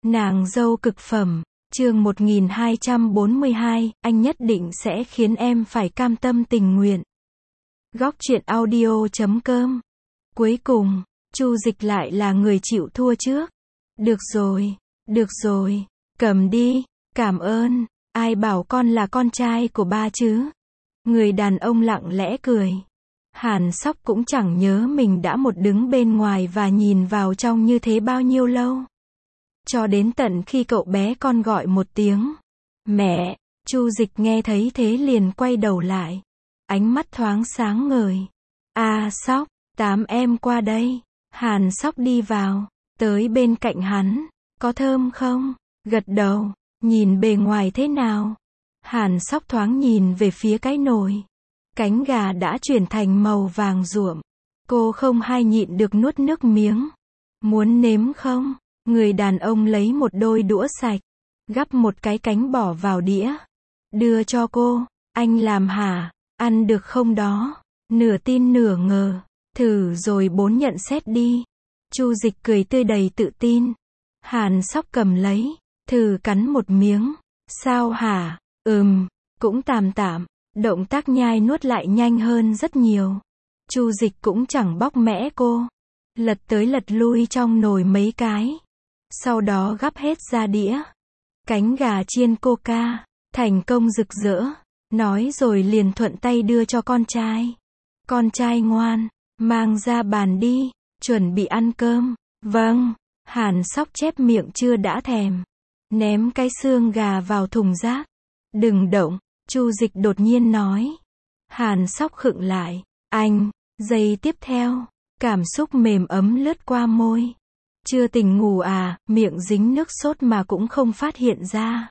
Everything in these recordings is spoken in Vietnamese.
Nàng dâu cực phẩm, chương 1242, anh nhất định sẽ khiến em phải cam tâm tình nguyện. Góc truyện audio.com. Cuối cùng, Chu Dịch lại là người chịu thua trước. Được rồi, cầm đi, cảm ơn, ai bảo con là con trai của ba chứ? Người đàn ông lặng lẽ cười. Hàn Sóc cũng chẳng nhớ mình đã một đứng bên ngoài và nhìn vào trong như thế bao nhiêu lâu. Cho đến tận khi cậu bé con gọi một tiếng mẹ, Chu Dịch nghe thấy thế liền quay đầu lại. Ánh mắt thoáng sáng ngời. Sóc, tám em qua đây. Hàn Sóc đi vào, tới bên cạnh hắn. Có thơm không? Gật đầu, nhìn bề ngoài thế nào? Hàn Sóc thoáng nhìn về phía cái nồi. Cánh gà đã chuyển thành màu vàng ruộm. Cô không hay nhịn được nuốt nước miếng. Muốn nếm không? Người đàn ông lấy một đôi đũa sạch, gắp một cái cánh bỏ vào đĩa. Đưa cho cô. Anh làm hả? Ăn được không đó? Nửa tin nửa ngờ. Thử rồi bốn nhận xét đi. Chu Dịch cười tươi đầy tự tin. Hàn Sóc cầm lấy, thử cắn một miếng. Sao hả? Cũng tạm tạm. Động tác nhai nuốt lại nhanh hơn rất nhiều. Chu Dịch cũng chẳng bóc mẽ cô. Lật tới lật lui trong nồi mấy cái. Sau đó gắp hết ra đĩa. Cánh gà chiên coca, thành công rực rỡ. Nói rồi liền thuận tay đưa cho con trai. Con trai ngoan, mang ra bàn đi, chuẩn bị ăn cơm. Vâng, Hàn Sóc chép miệng chưa đã thèm. Ném cái xương gà vào thùng rác. Đừng động, Chu Dịch đột nhiên nói. Hàn Sóc khựng lại. Anh, giây tiếp theo, cảm xúc mềm ấm lướt qua môi. Chưa tỉnh ngủ à, miệng dính nước sốt mà cũng không phát hiện ra.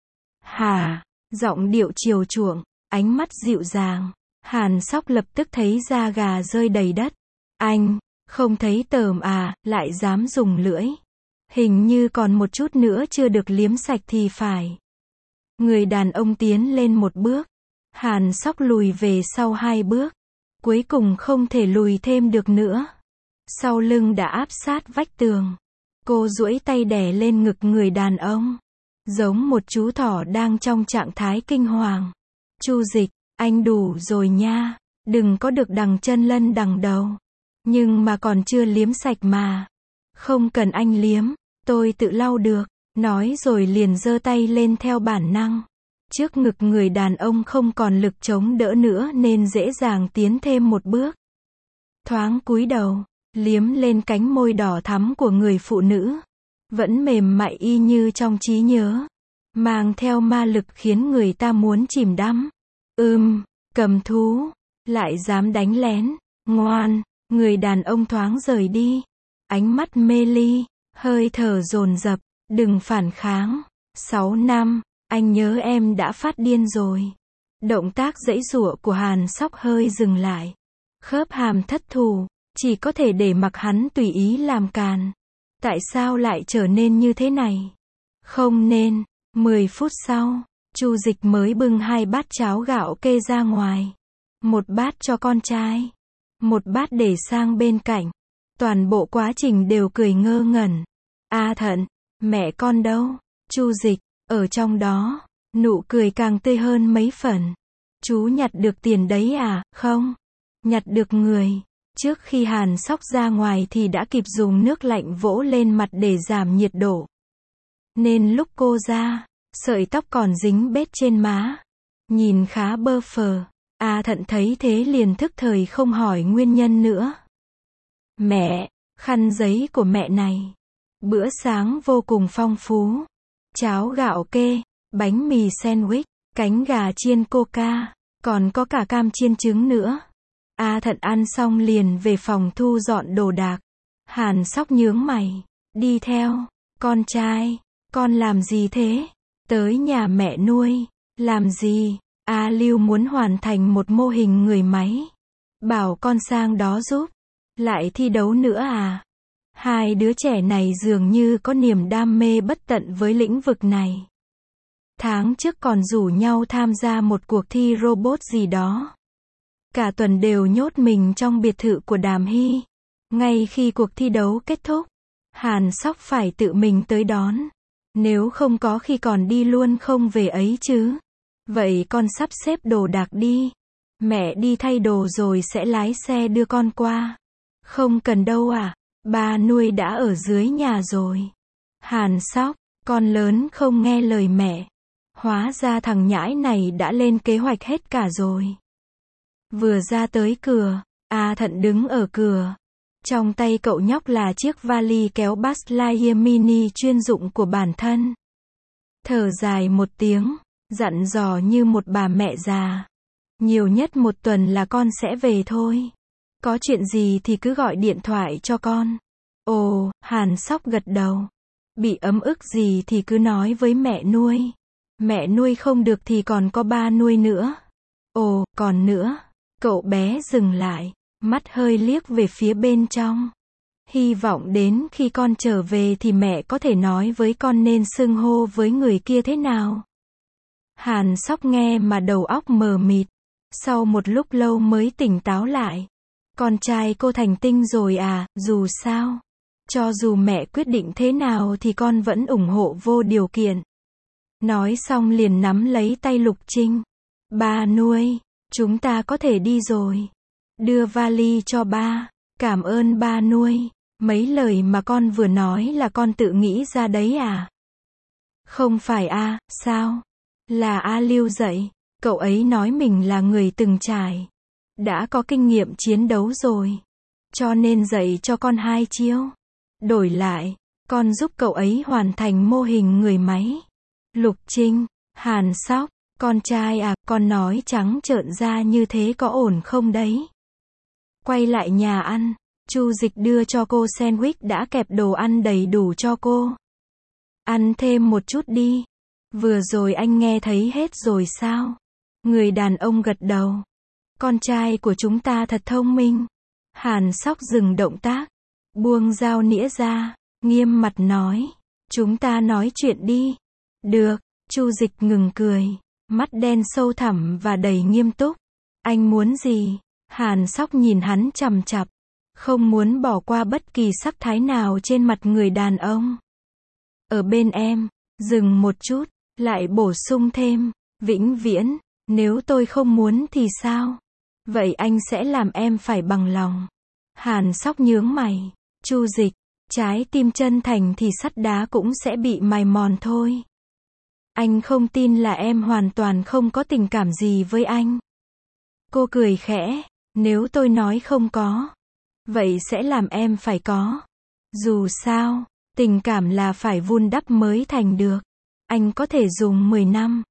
Hả? Giọng điệu chiều chuộng, ánh mắt dịu dàng. Hàn Sóc lập tức thấy da gà rơi đầy đất. Anh, không thấy tởm à, lại dám dùng lưỡi. Hình như còn một chút nữa chưa được liếm sạch thì phải. Người đàn ông tiến lên một bước. Hàn Sóc lùi về sau hai bước. Cuối cùng không thể lùi thêm được nữa. Sau lưng đã áp sát vách tường. Cô duỗi tay đè lên ngực người đàn ông. Giống một chú thỏ đang trong trạng thái kinh hoàng. Chu Dịch, anh đủ rồi nha. Đừng có được đằng chân lân đằng đầu. Nhưng mà còn chưa liếm sạch mà. Không cần anh liếm, tôi tự lau được. Nói rồi liền giơ tay lên theo bản năng. Trước ngực người đàn ông không còn lực chống đỡ nữa nên dễ dàng tiến thêm một bước. Thoáng cúi đầu, liếm lên cánh môi đỏ thắm của người phụ nữ. Vẫn mềm mại y như trong trí nhớ. Mang theo ma lực khiến người ta muốn chìm đắm. Cầm thú, lại dám đánh lén, ngoan. Người đàn ông thoáng rời đi. Ánh mắt mê ly, hơi thở dồn dập, đừng phản kháng. 6 năm, anh nhớ em đã phát điên rồi. Động tác giãy giụa của Hàn Sóc hơi dừng lại. Khớp hàm thất thủ, chỉ có thể để mặc hắn tùy ý làm càn. Tại sao lại trở nên như thế này? Không nên. 10 phút sau, Chu Dịch mới bưng 2 bát cháo gạo kê ra ngoài. Một bát cho con trai. Một bát để sang bên cạnh. Toàn bộ quá trình đều cười ngơ ngẩn. Thận, mẹ con đâu? Chu Dịch, ở trong đó. Nụ cười càng tươi hơn mấy phần. Chú nhặt được tiền đấy à? Không. Nhặt được người. Trước khi Hàn Sóc ra ngoài thì đã kịp dùng nước lạnh vỗ lên mặt để giảm nhiệt độ. Nên lúc cô ra, sợi tóc còn dính bết trên má. Nhìn khá bơ phờ. Thận thấy thế liền thức thời không hỏi nguyên nhân nữa. Mẹ, khăn giấy của mẹ này. Bữa sáng vô cùng phong phú. Cháo gạo kê, bánh mì sandwich, cánh gà chiên coca, còn có cả cam chiên trứng nữa. Thận ăn xong liền về phòng thu dọn đồ đạc. Hàn Sóc nhướng mày. Đi theo. Con trai, con làm gì thế? Tới nhà mẹ nuôi. Làm gì? Lưu muốn hoàn thành một mô hình người máy. Bảo con sang đó giúp. Lại thi đấu nữa à? Hai đứa trẻ này dường như có niềm đam mê bất tận với lĩnh vực này. Tháng trước còn rủ nhau tham gia một cuộc thi robot gì đó. Cả tuần đều nhốt mình trong biệt thự của Đàm Hy. Ngay khi cuộc thi đấu kết thúc, Hàn Sóc phải tự mình tới đón. Nếu không có khi còn đi luôn không về ấy chứ. Vậy con sắp xếp đồ đạc đi. Mẹ đi thay đồ rồi sẽ lái xe đưa con qua. Không cần đâu à, ba nuôi đã ở dưới nhà rồi. Hàn Sóc, con lớn không nghe lời mẹ. Hóa ra thằng nhãi này đã lên kế hoạch hết cả rồi. Vừa ra tới cửa, A Thận đứng ở cửa. Trong tay cậu nhóc là chiếc vali kéo Buzz Lightyear mini chuyên dụng của bản thân. Thở dài một tiếng, dặn dò như một bà mẹ già. Nhiều nhất một tuần là con sẽ về thôi. Có chuyện gì thì cứ gọi điện thoại cho con. Ồ, Hàn Sóc gật đầu. Bị ấm ức gì thì cứ nói với mẹ nuôi. Mẹ nuôi không được thì còn có ba nuôi nữa. Ồ, còn nữa. Cậu bé dừng lại, mắt hơi liếc về phía bên trong. Hy vọng đến khi con trở về thì mẹ có thể nói với con nên xưng hô với người kia thế nào. Hàn Sóc nghe mà đầu óc mờ mịt. Sau một lúc lâu mới tỉnh táo lại. Con trai cô thành tinh rồi à, dù sao. Cho dù mẹ quyết định thế nào thì con vẫn ủng hộ vô điều kiện. Nói xong liền nắm lấy tay Lục Trinh. Ba nuôi, chúng ta có thể đi rồi. Đưa vali cho ba. Cảm ơn ba nuôi. Mấy lời mà con vừa nói là con tự nghĩ ra đấy à? Không phải a, sao? Là A Lưu dạy. Cậu ấy nói mình là người từng trải. Đã có kinh nghiệm chiến đấu rồi. Cho nên dạy cho con 2 chiêu. Đổi lại, con giúp cậu ấy hoàn thành mô hình người máy. Lục Trinh, Hàn Sóc, con trai à, con nói trắng trợn ra như thế có ổn không đấy? Quay lại nhà ăn, Chu Dịch đưa cho cô sandwich đã kẹp đồ ăn đầy đủ cho cô. Ăn thêm một chút đi. Vừa rồi anh nghe thấy hết rồi sao? Người đàn ông gật đầu. Con trai của chúng ta thật thông minh. Hàn Sóc dừng động tác, buông dao nĩa ra, nghiêm mặt nói. Chúng ta nói chuyện đi. Được, Chu Dịch ngừng cười, mắt đen sâu thẳm và đầy nghiêm túc. Anh muốn gì? Hàn Sóc nhìn hắn chằm chằm, không muốn bỏ qua bất kỳ sắc thái nào trên mặt người đàn ông. Ở bên em, dừng một chút, lại bổ sung thêm, vĩnh viễn, nếu tôi không muốn thì sao? Vậy anh sẽ làm em phải bằng lòng. Hàn Sóc nhướng mày, Chu Dịch, trái tim chân thành thì sắt đá cũng sẽ bị mài mòn thôi. Anh không tin là em hoàn toàn không có tình cảm gì với anh. Cô cười khẽ, nếu tôi nói không có, vậy sẽ làm em phải có. Dù sao, tình cảm là phải vun đắp mới thành được. Anh có thể dùng 10 năm,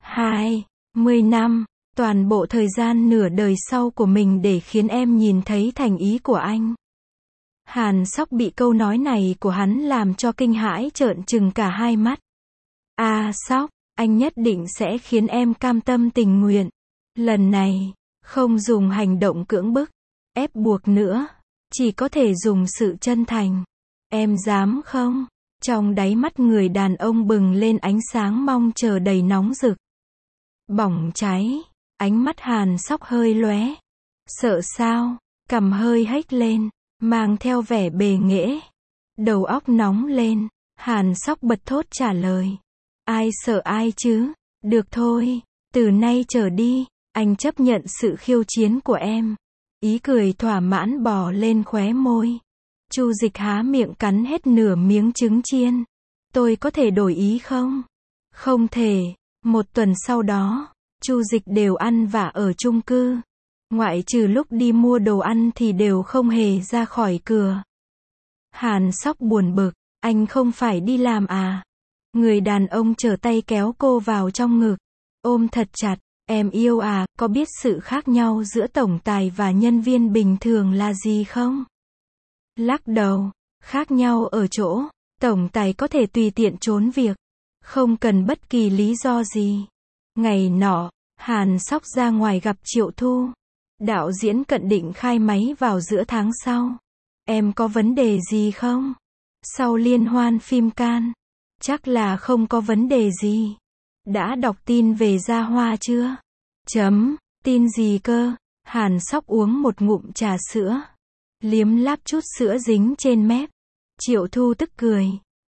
20 năm, toàn bộ thời gian nửa đời sau của mình để khiến em nhìn thấy thành ý của anh. Hàn Sóc bị câu nói này của hắn làm cho kinh hãi trợn trừng cả hai mắt. Sóc, anh nhất định sẽ khiến em cam tâm tình nguyện. Lần này, không dùng hành động cưỡng bức, ép buộc nữa, chỉ có thể dùng sự chân thành. Em dám không? Trong đáy mắt người đàn ông bừng lên ánh sáng mong chờ đầy nóng rực. Bỏng cháy, ánh mắt Hàn Sóc hơi lóe. Sợ sao? Cằm hơi hếch lên, mang theo vẻ bề nghễ. Đầu óc nóng lên, Hàn Sóc bật thốt trả lời. Ai sợ ai chứ? Được thôi, từ nay trở đi, anh chấp nhận sự khiêu chiến của em. Ý cười thỏa mãn bò lên khóe môi. Chu Dịch há miệng cắn hết nửa miếng trứng chiên. Tôi có thể đổi ý không? Không thể. Một tuần sau đó, Chu Dịch đều ăn vạ ở chung cư. Ngoại trừ lúc đi mua đồ ăn thì đều không hề ra khỏi cửa. Hàn Sóc buồn bực, anh không phải đi làm à? Người đàn ông trở tay kéo cô vào trong ngực, ôm thật chặt. Em yêu à, có biết sự khác nhau giữa tổng tài và nhân viên bình thường là gì không? Lắc đầu, khác nhau ở chỗ, tổng tài có thể tùy tiện trốn việc, không cần bất kỳ lý do gì. Ngày nọ, Hàn Sóc ra ngoài gặp Triệu Thu. Đạo diễn Cận định khai máy vào giữa tháng sau. Em có vấn đề gì không? Sau liên hoan phim Cannes, chắc là không có vấn đề gì. Đã đọc tin về Gia Hoa chưa? Tin gì cơ? Hàn Sóc uống một ngụm trà sữa, liếm láp chút sữa dính trên mép. Triệu Thu tức cười.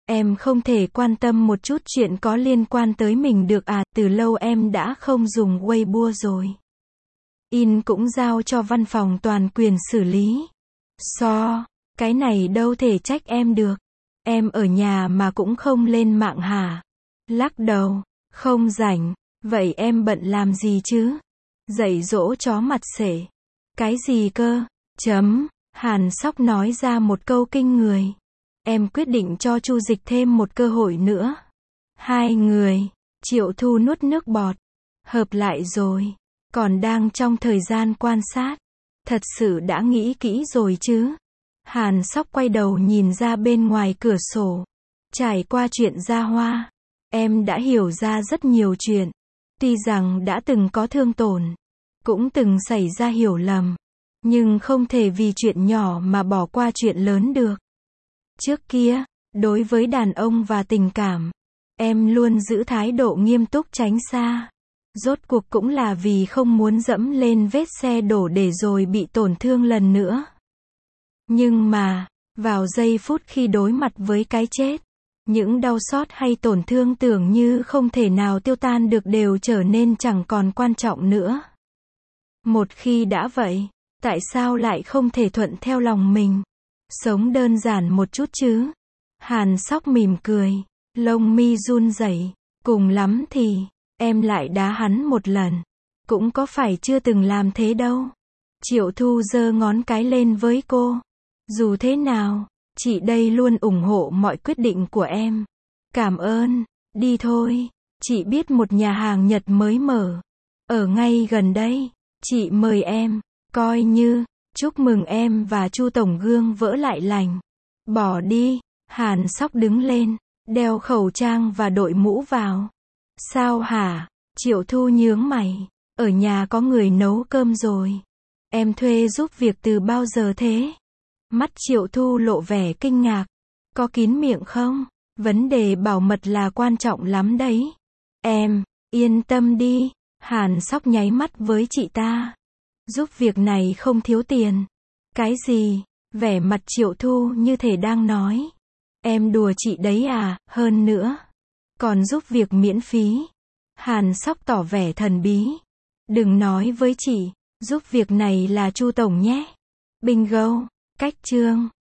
Em không thể quan tâm một chút chuyện có liên quan tới mình được à, từ lâu em đã không dùng Weibo rồi. In cũng giao cho văn phòng toàn quyền xử lý. Cái này đâu thể trách em được. Em ở nhà mà cũng không lên mạng hả? Lắc đầu, không rảnh. Vậy em bận làm gì chứ? Dạy dỗ chó mặt xể. Cái gì cơ? Hàn Sóc nói ra một câu kinh người. Em quyết định cho Chu Dịch thêm một cơ hội nữa. Hai người, Triệu Thu nuốt nước bọt. Hợp lại rồi. Còn đang trong thời gian quan sát. Thật sự đã nghĩ kỹ rồi chứ? Hàn Sóc quay đầu nhìn ra bên ngoài cửa sổ. Trải qua chuyện Gia Hoa, em đã hiểu ra rất nhiều chuyện. Tuy rằng đã từng có thương tổn, cũng từng xảy ra hiểu lầm, nhưng không thể vì chuyện nhỏ mà bỏ qua chuyện lớn được. Trước kia, đối với đàn ông và tình cảm, em luôn giữ thái độ nghiêm túc tránh xa. Rốt cuộc cũng là vì không muốn dẫm lên vết xe đổ để rồi bị tổn thương lần nữa. Nhưng mà, vào giây phút khi đối mặt với cái chết, những đau xót hay tổn thương tưởng như không thể nào tiêu tan được đều trở nên chẳng còn quan trọng nữa. Một khi đã vậy, tại sao lại không thể thuận theo lòng mình? Sống đơn giản một chút chứ? Hàn Sóc mỉm cười, lông mi run rẩy, cùng lắm thì, em lại đá hắn một lần. Cũng có phải chưa từng làm thế đâu. Triệu Thu giơ ngón cái lên với cô. Dù thế nào, chị đây luôn ủng hộ mọi quyết định của em. Cảm ơn, đi thôi. Chị biết một nhà hàng Nhật mới mở. Ở ngay gần đây. Chị mời em, coi như, chúc mừng em và Chu Tổng Gương vỡ lại lành. Bỏ đi, Hàn Sóc đứng lên, đeo khẩu trang và đội mũ vào. Sao hả? Triệu Thu nhướng mày. Ở nhà có người nấu cơm rồi. Em thuê giúp việc từ bao giờ thế? Mắt Triệu Thu lộ vẻ kinh ngạc. Có kín miệng không? Vấn đề bảo mật là quan trọng lắm đấy. Em, yên tâm đi. Hàn Sóc nháy mắt với chị ta. Giúp việc này không thiếu tiền. Cái gì? Vẻ mặt Triệu Thu như thể đang nói. Em đùa chị đấy à, hơn nữa. Còn giúp việc miễn phí. Hàn Sóc tỏ vẻ thần bí. Đừng nói với chị, giúp việc này là Chu Tổng nhé. Bingo, cách chương.